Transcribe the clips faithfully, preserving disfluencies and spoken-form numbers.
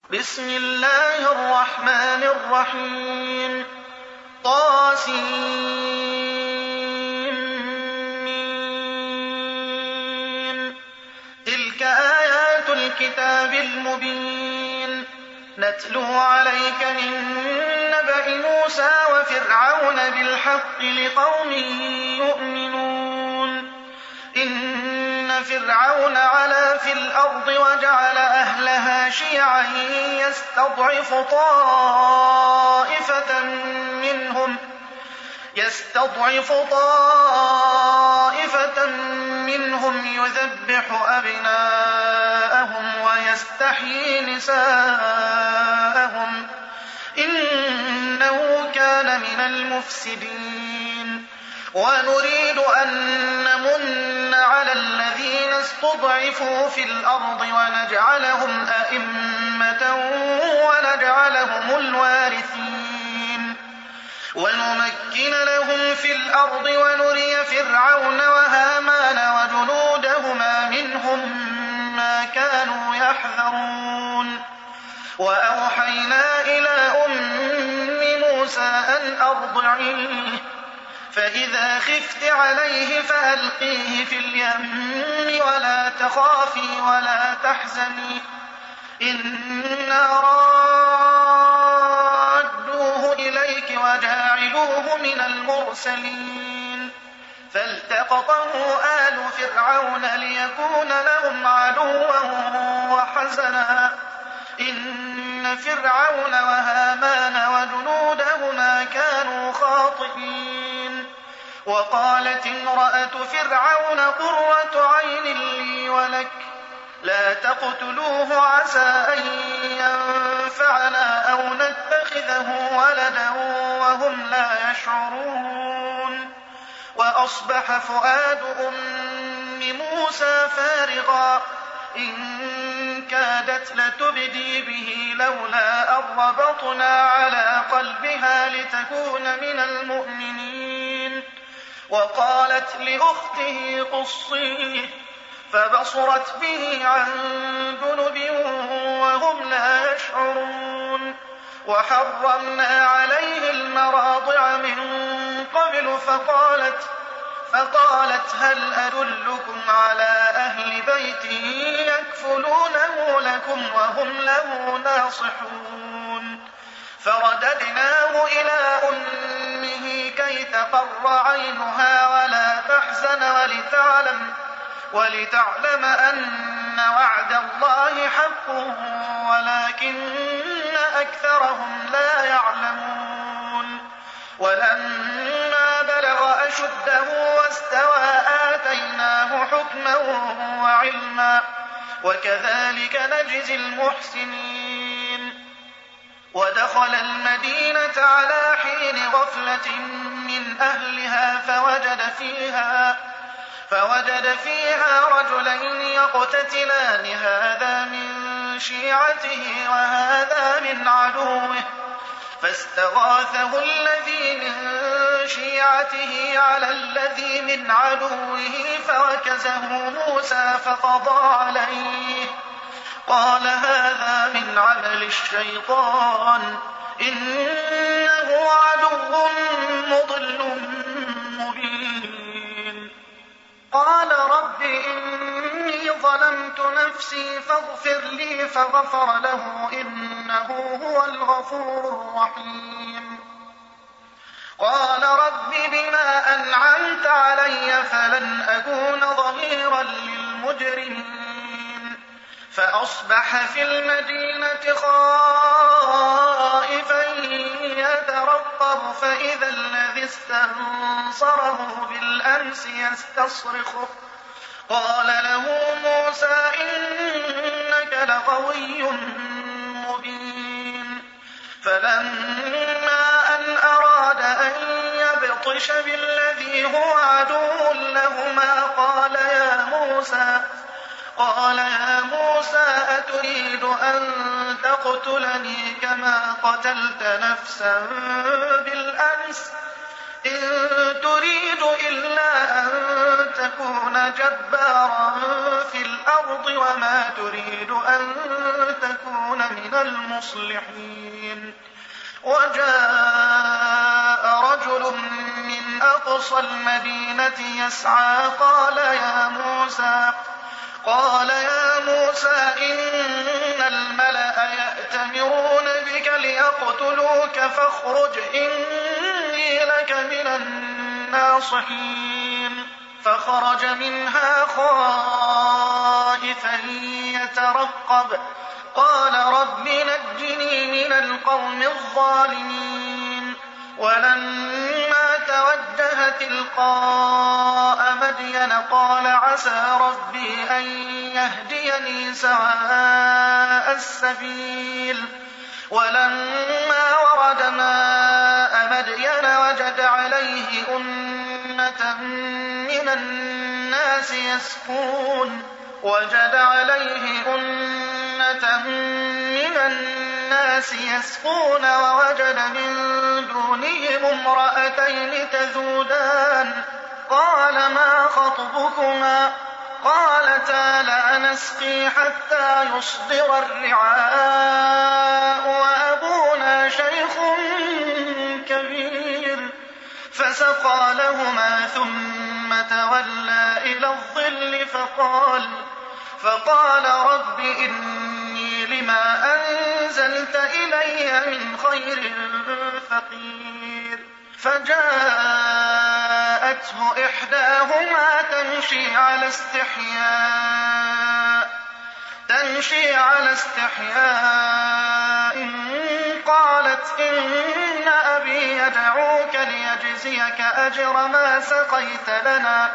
بسم الله الرحمن الرحيم طاسين تلك آيات الكتاب المبين نتلو عليك من نبأ موسى وفرعون بالحق لقوم يؤمنون إن فرعون علا في الأرض وجعل أهلها شيعا يستضعف طائفة منهم يستضعف طائفة منهم يذبح أبناءهم ويستحيي نساءهم إنه كان من المفسدين ونريد أن نمن على الذين استضعفوا في الأرض ونجعلهم أئمة ونجعلهم الوارثين ونمكن لهم في الأرض ونري فرعون وهامان وجنودهما منهم ما كانوا يحذرون وأوحينا إلى أم موسى أن أرضعيه فإذا خفت عليه فألقيه في اليم ولا تخافي ولا تحزني إنا رادوه إليك وجاعلوه من المرسلين فالتقطه آل فرعون ليكون لهم عدوا وحزنا إن فرعون وهامان وجنودهما كانوا خاطئين وقالت امرأة فرعون قرة عين لي ولك لا تقتلوه عسى أن ينفعنا أو نتخذه ولدا وهم لا يشعرون وأصبح فؤاد أم موسى فارغا إن كادت لتبدي به لولا أن ربطنا على قلبها لتكون من المؤمنين وقالت لأخته قصيه فبصرت به عن جنب وهم لا يشعرون وحرمنا عليه المراضع من قبل فقالت فقالت هل أدلكم على أهل بيت يكفلونه لكم وهم له ناصحون فرددناه إلى أمه كي تقر عينها ولا تحزن ولتعلم, ولتعلم أن وعد الله حق ولكن أكثرهم لا يعلمون ولما بلغ أشده واستوى آتيناه حكما وعلما وكذلك نجزي المحسنين ودخل المدينة على حين غفلة من أهلها فوجد فيها فوجد فيها رجلين يقتتلان هذا من شيعته وهذا من عدوه فاستغاثه الذي من شيعته على الذي من عدوه فوكزه موسى فقضى عليه قال هذا من عمل الشيطان إنه عدو مضل مبين قال رب إني ظلمت نفسي فاغفر لي فغفر له إنه هو الغفور الرحيم قال رب بما أنعمت علي فلن أكون ظهيرا للمجرمين فأصبح في المدينة خائفا يترقب فإذا الذي استنصره بالأمس يستصرخه قال له موسى إنك لغوي مبين فلما أن أراد أن يبطش بالذي هو عدو لهما قال يا موسى قال يا موسى أتريد أن تقتلني كما قتلت نفسا بالأمس إن تريد إلا أن تكون جبارا في الأرض وما تريد أن تكون من المصلحين. وجاء رجل من أقصى المدينة يسعى قال يا موسى قال يا موسى إن الملأ يأتمرون بك ليقتلوك فاخرج إني لك من الناصحين. فخرج منها خائفا يترقب قال رب نجني من القوم الظالمين. ولما توجه تلقاء مدين قال عسى ربي أن يهديني سواء السبيل. ولما ورد ماء مدين وجد عليه أمة من الناس يسقون وجد عليه أمة من الناس يسقون ووجد من دونهم امرأتين تذودان قال ما خطبكما قالتا لا نسقي حتى يصدر الرعاء وأبونا شيخ كبير. فسقى لهما ثم تولى إلى الظل فقال فقال رب إني لما أنزلت إلي من خير فقير. فجاءته إحداهما تمشي على استحياء تمشي على استحياء قالت إن أبي يدعوك ليجزيك أجر ما سقيت لنا.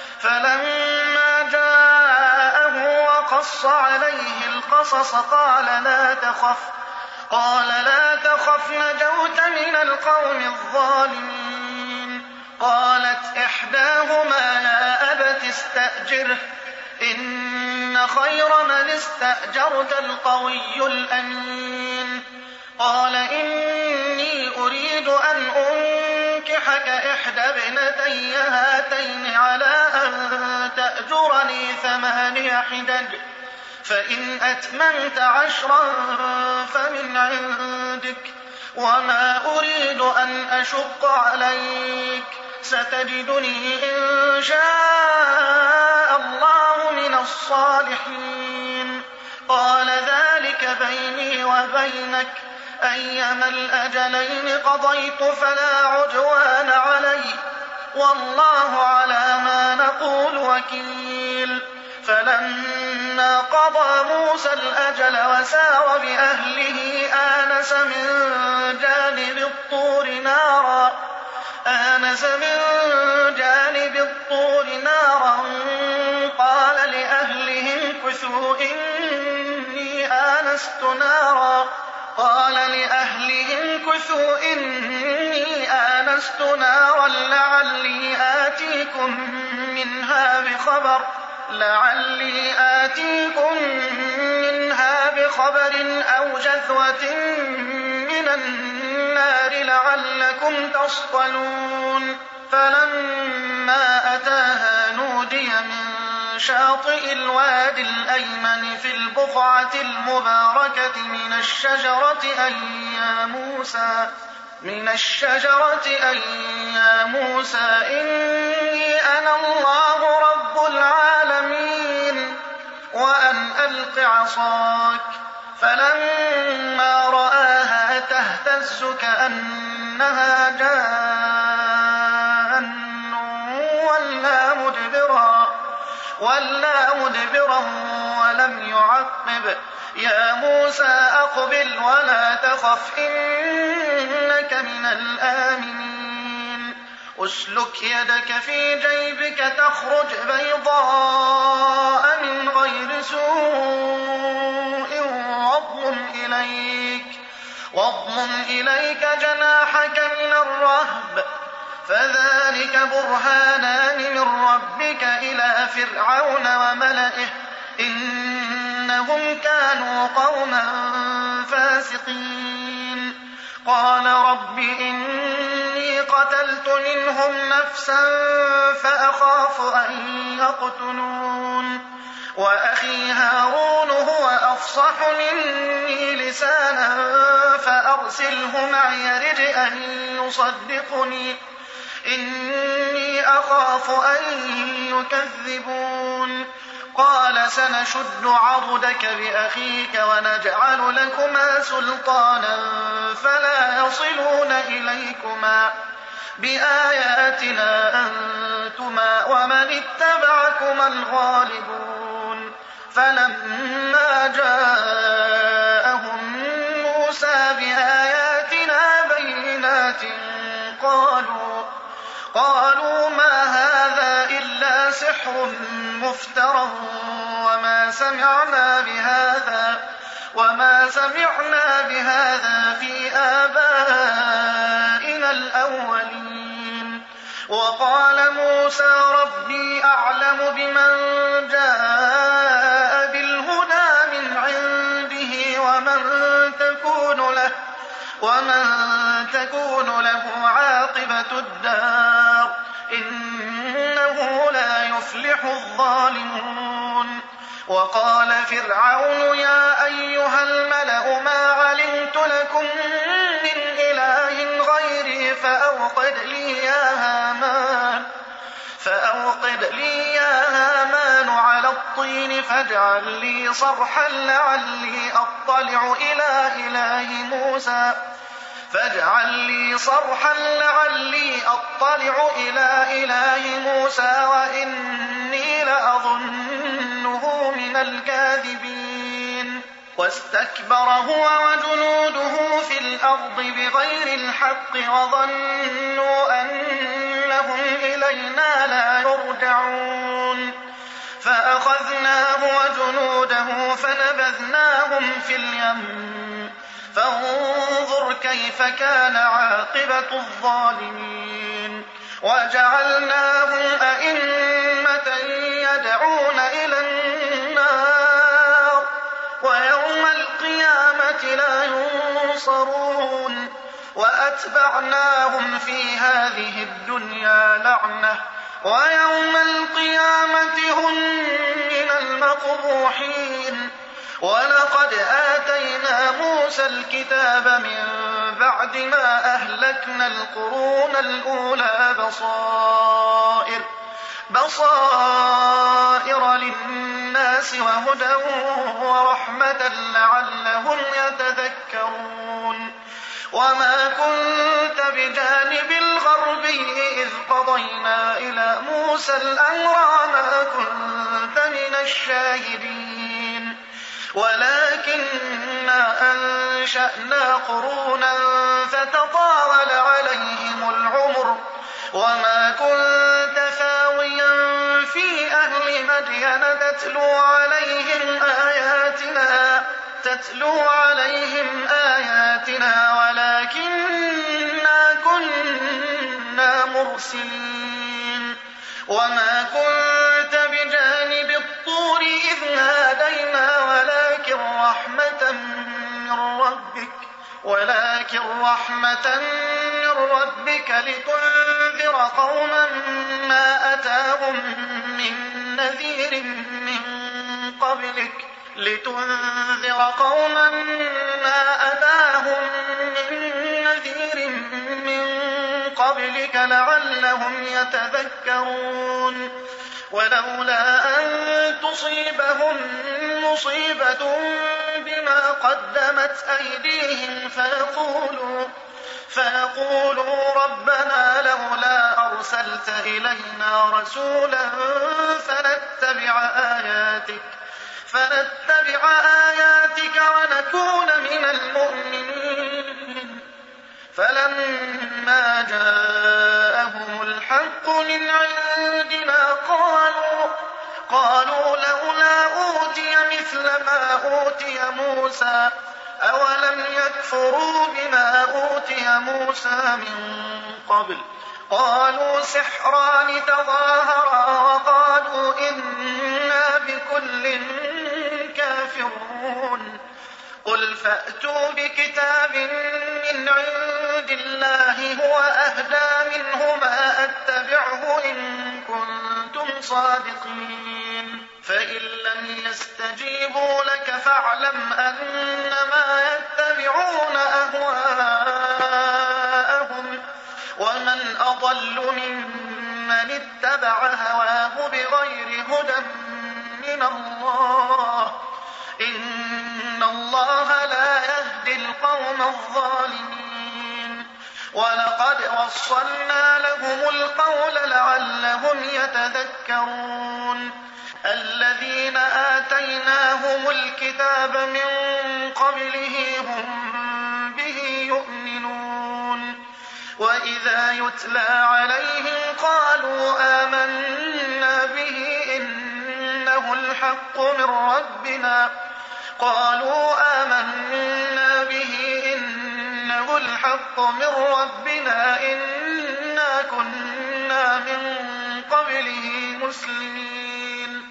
فلما جاءه وقص عليه القصص قال لا تخف قال لا تخف نجوت من القوم الظالمين. قالت إحداهما يا أبت استأجره إن خير من استأجرت القوي الأمين. قال إني أريد أن أنكحك إحدى ابنتي هاتين على أن تأجرني ثماني حجج فإن أتممت عشرا فمن عندك وما أريد أن أشق عليك ستجدني إن شاء الله من الصالحين. قال ذلك بيني وبينك أيما الأجلين قضيت فلا عدوان علي والله على ما نقول وكيل. فلما قضى موسى الأجل وسار بأهله آنس من جانب الطور نارا آنس من جانب الطور نارا قال لأهلهم كثوا إني آنست نارا قال لأهلهم كثوا إني آنست نارا لعلي آتيكم منها بخبر لعلي آتيكم منها بخبر أو جذوة من النار لعلكم تصطلون. فلما أتاها نودي من شاطئ الوادي الأيمن في البقعة المباركة من الشجرة أن يا موسى من الشجرة أن يا موسى إني أنا الله رب العالمين وأن ألق عصاك. فلما رآها تهتز كأنها جان ولا مدبرا ولا مدبرا ولم يعقب. يا موسى أقبل ولا تخف إنك من الآمنين. أسلك يدك في جيبك تخرج بيضاء من غير سوء واضمم إليك واضمم إليك جناحك من الرهب فذلك برهانان من ربك إلى فرعون وملئه إنهم كانوا قوما فاسقين. قال رب إني إني قتلت منهم نفسا فأخاف أن يقتلون وأخي هارون هو أفصح مني لسانا فأرسله معي رد أن يصدقني إني أخاف أن يكذبون قال سنشد عضدك بأخيك ونجعل لكما سلطانا فلا يصلون إليكما بآياتنا أنتما ومن اتبعكما الغالبون فلما جاءهم موسى بآياتنا بينات قالوا قالوا ما هذا إلا سحر مفترى وما سمعنا بهذا وما سمعنا بهذا في آبائنا الأولين وقال موسى ربي أعلم بمن جاء بالهدى من عنده ومن تكون له ومن تكون له عاقبة الدار إنه لا يفلح الظالمون وقال فرعون يا أيها الملأ ما علمت لكم من إله غيري فأوقد لي يا هامان فأوقد لي يا هامان على الطين فاجعل لي صرحا لعلي أطلع إلى إله موسى فاجعل لي صرحا لعلي أطلع إلى إله موسى وإني لأظنه من الكاذبين واستكبر هو وجنوده في الأرض بغير الحق وظنوا أنهم إلينا لا يرجعون فأخذناه وجنوده فنبذناهم في اليم فانظر كيف كان عاقبة الظالمين وجعلناهم أئمة يدعون إلى النار ويوم القيامة لا ينصرون وأتبعناهم في هذه الدنيا لعنة ويوم القيامة هم من المقبوحين ولقد آتينا موسى الكتاب من بعد ما أهلكنا القرون الأولى بصائر بصائر للناس وهدى ورحمة لعلهم يتذكرون وما كنت بجانب الغربي إذ قضينا إلى موسى الأمر ما كنت من الشاهدين ولكننا أنشأنا قرونا فتطاول عليهم العمر وما كنت ثاويا في أهل مدين تتلو عليهم آياتنا تتلو عليهم آياتنا ولكننا كنا مرسلين وما كنت بجانب الطور إذ نادينا ولكن رحمة من ربك ولكن رحمة من ربك لتنذر قوما ما أتاهم من نذير من قبلك لتنذر قوما ما أتاهم من نذير من قبلك لعلهم يتذكرون ولولا أن تصيبهم مصيبة بما قدمت أيديهم فيقولوا فيقولوا ربنا لولا أرسلت إلينا رسولا فنتبع آياتك فنتبع آياتك ونكون من المؤمنين فلما جاءهم الحق من عندنا قالوا قالوا لولا أوتي مثل ما أوتي موسى أولم يكفروا بما أوتي موسى من قبل قالوا سحران تظاهرا وقالوا إنا بكل كافرون قل فأتوا بكتاب من عند عند الله هو أهدى منهما أتبعه إن كنتم صادقين فإن لم يستجيبوا لك فاعلم أنما يتبعون أهواءهم ومن أضل ممن اتبع هواه بغير هدى من الله إن الله لا يهدي القوم الظالمين ولقد وصلنا لهم القول لعلهم يتذكرون الذين آتيناهم الكتاب من قبله هم به يؤمنون وإذا يتلى عليهم قالوا آمنا به إنه الحق من ربنا قالوا آمنا به إنه الحق من ربنا إنا كنا من قبله مسلمين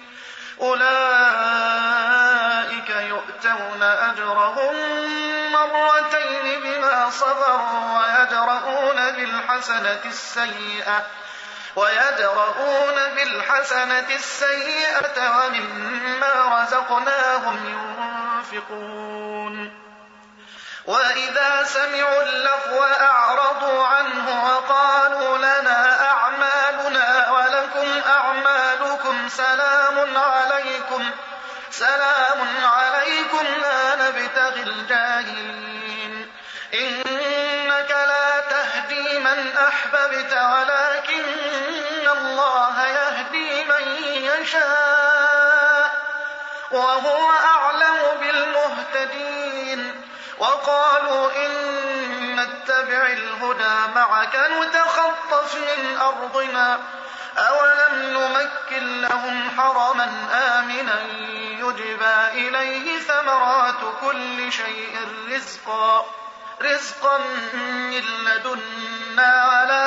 أولئك يؤتون أجرهم مرتين بما صبروا ويدرؤون بالحسنة السيئة ويدرؤون بالحسنة السيئة ومما رزقناهم ينفقون وإذا سمعوا اللغو أعرضوا عنه وقالوا لنا أعمالنا ولكم أعمالكم سلام عليكم سلام عليكم لا نبتغي الجاهلين إنك لا تهدي من أحببت ولكن الله يهدي من يشاء وهو أعلم بالمهتدين وقالوا إن نتبع الهدى معك نتخطف من أرضنا أولم نمكن لهم حرما آمنا يجبى إليه ثمرات كل شيء رزقا رزقا من لدنا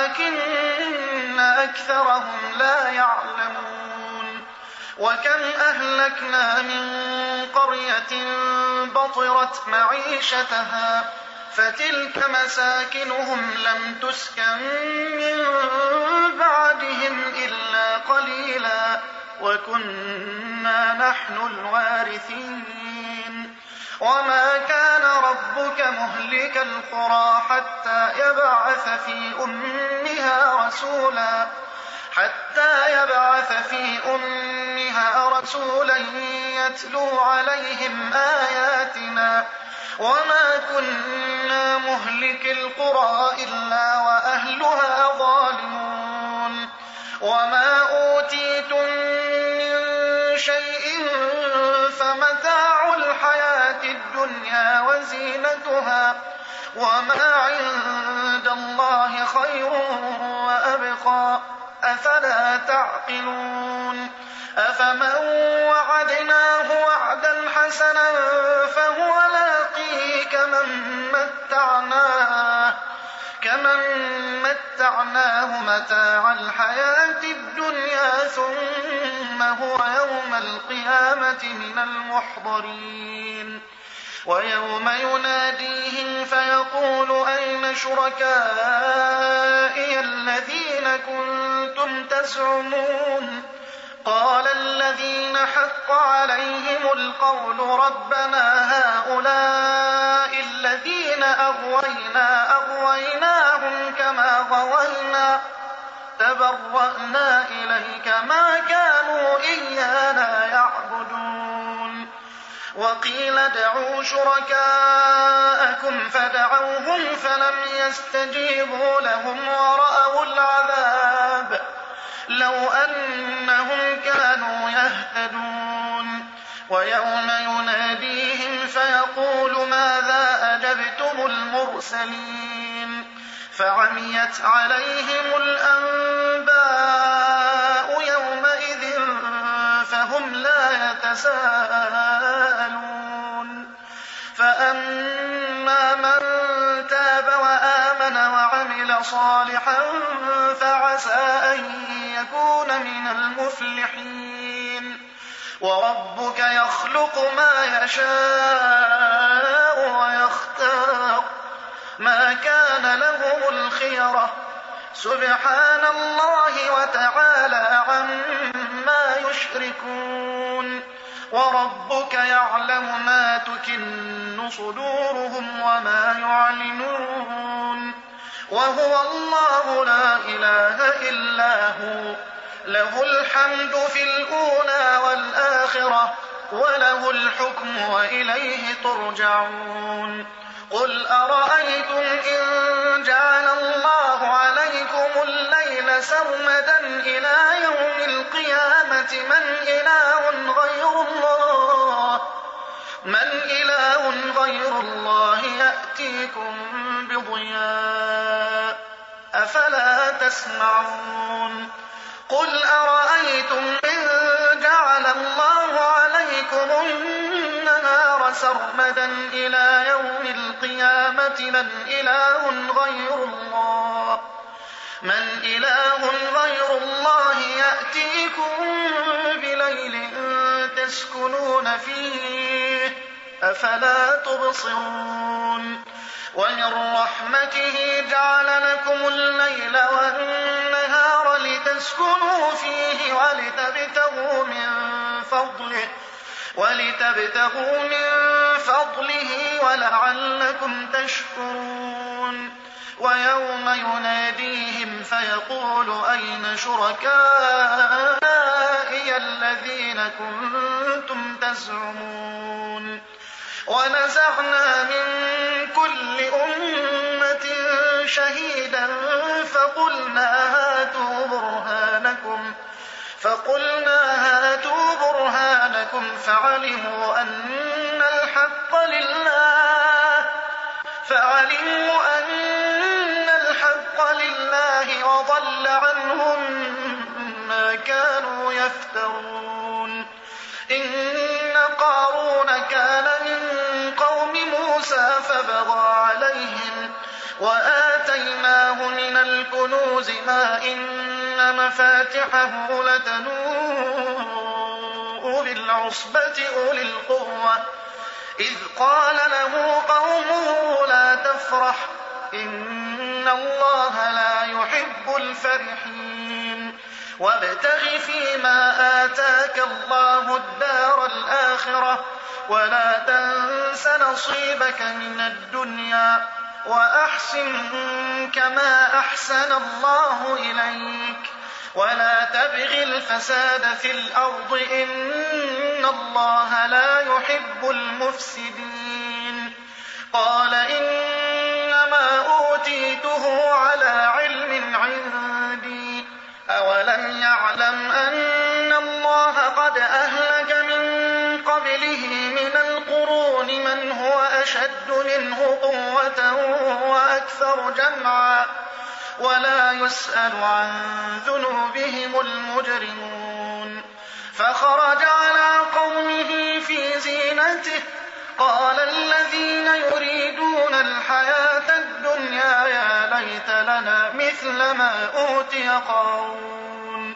ولكن أكثرهم لا يعلمون وكم أهلكنا من قرية بطرت معيشتها فتلك مساكنهم لم تسكن من بعدهم إلا قليلا وكنا نحن الوارثين وما كان ربك مهلك القرى حتى يبعث في أمها رسولا حتى يبعث في أمها رسولا يتلو عليهم آياتنا وما كنا مهلك القرى إلا وأهلها ظالمون وما أوتيتم من شيء فمتاع الحياة الدنيا وزينتها وما عند الله خير وأبقى أفلا تعقلون أفمن وعدناه وعدا حسنا فهو لاقيه كمن متعناه كمن متعناه متاع الحياة الدنيا ثم هو يوم القيامة من المحضرين ويوم يناديهم فيقول أين شركائي الذين كنتم تزعمون قال الذين حق عليهم القول ربنا هؤلاء الذين أغوينا أغويناهم كما غوينا تبرأنا إليك ما كانوا إيانا يعبدون وقيل ادعوا شركاءكم فدعوهم فلم يستجيبوا لهم ورأوا العذاب لو أنهم كانوا يهتدون ويوم يناديهم فيقول ماذا أجبتم المرسلين فعميت عليهم الأنباء يومئذ فهم لا يتساءلون فأما من تاب وآمن وعمل صالحا فعسى أن يكون من المفلحين وربك يخلق ما يشاء ويختار ما كان لهم غيره سبحان الله وتعالى عما يشركون وربك يعلم ما تكن صدورهم وما يعلنون وهو الله لا إله إلا هو له الحمد في الأولى والآخرة وله الحكم وإليه ترجعون قل أرأيتم إن جعل الله عليكم الليل سرمدا إلى يوم القيامة من إله غير الله من إله غير الله يأتيكم بضياء أفلا تسمعون قل أرأيتم إن جعل الله عليكم النهار سرمدا إلى يوم القيامة من إله غير الله من إله غير الله يأتيكم بليل تسكنون فيه أفلا تبصرون ومن رحمته جعل لكم الليل والنهار لتسكنوا فيه ولتبتغوا من فضله ولتبتغوا من فضله ولعلكم تشكرون ويوم يناديهم فيقول أين شركائي الذين كنتم تزعمون ونزعنا من كل أمة شهيدا فقلنا هاتوا برهانكم فقلنا هاتوا برهانكم فعلموا أن الحق لله فعلموا أن الحق لله وضل عنهم ما كانوا يفترون إن قارون كان من قوم موسى فبغى عليهم وآتيناه من الكنوز ما إن مفاتحه لتنوء بالعصبة أولي القوة إذ قال له قومه لا تفرح إن الله لا يحب الفرحين وابتغ فيما آتاك الله الدار الآخرة ولا تنس نصيبك من الدنيا وأحسن كما أحسن الله إليك ولا تبغ الفساد في الأرض إن الله لا يحب المفسدين قال إنما أوتيته على علم عندي أولم يعلم أن الله قد أهلك من قبله من القرون من هو أشد منه قوة وأكثر جمعا ولا يسأل عن ذنوبهم المجرمون فخرج على قومه في زينته قال الذين يريدون الحياة الدنيا يا ليت لنا مثل ما أوتي قارون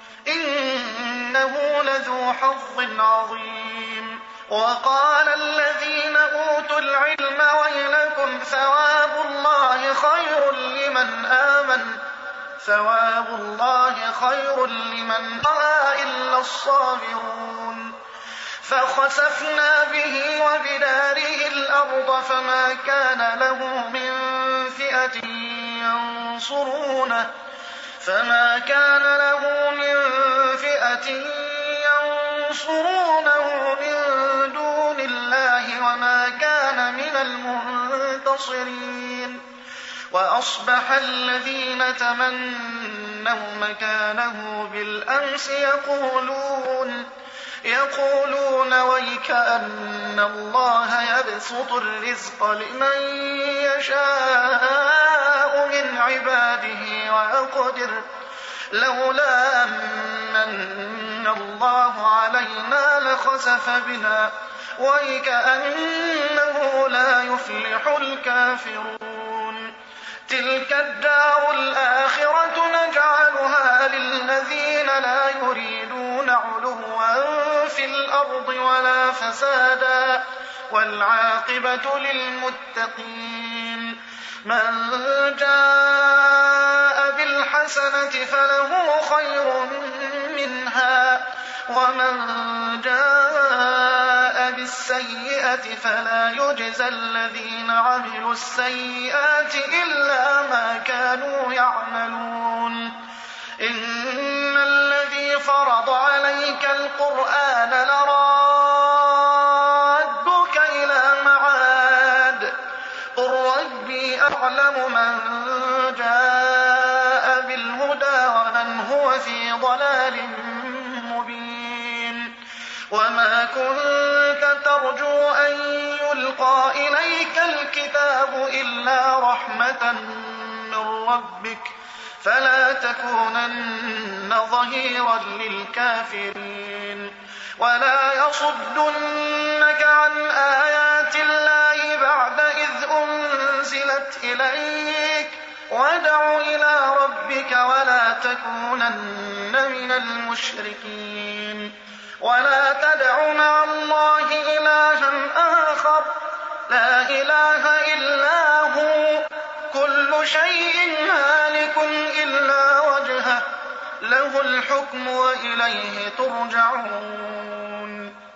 إنه لذو حظ عظيم وقال الذين أوتوا العلم ويلكم ثواب الله خير لمن آمن ثواب الله خير لمن آمن إلا الصابرون فخسفنا به وبداره الأرض فما كان له من فئة ينصرونه فما كان له من فئة ينصرونه من دون الله وما كان من المنتصرين وأصبح الذين تمنوا مكانه بالأمس يقولون يقولون ويكأن الله يبسط الرزق لمن يشاء من عباده ويقدر لولا أمن الله علينا لخسف بنا ويكأنه لا يفلح الكافرون تلك الدار الآخرة نجعلها للذين لا يريدون علوا في الأرض ولا فسادا والعاقبة للمتقين من جاء الحسنة فله خير منها ومن جاء بالسيئة فلا يجزى الذين عملوا السيئات إلا ما كانوا يعملون إن الذي فرض عليك القرآن لرادك إلى معاد قل ربي أعلم من جاء بالهدى ومن هو في ضلال مبين وما كنت ترجو أن يلقى إليك الكتاب إلا رحمة من ربك فلا تكونن ظهيرا للكافرين ولا يصدنك عن آيات الله بعد إذ أنزلت إليك وادع إلى ربك ولا تكونن من المشركين ولا تدع مع الله إلها آخر لا إله إلا هو كل شيء هالك إلا وجهه له الحكم وإليه ترجعون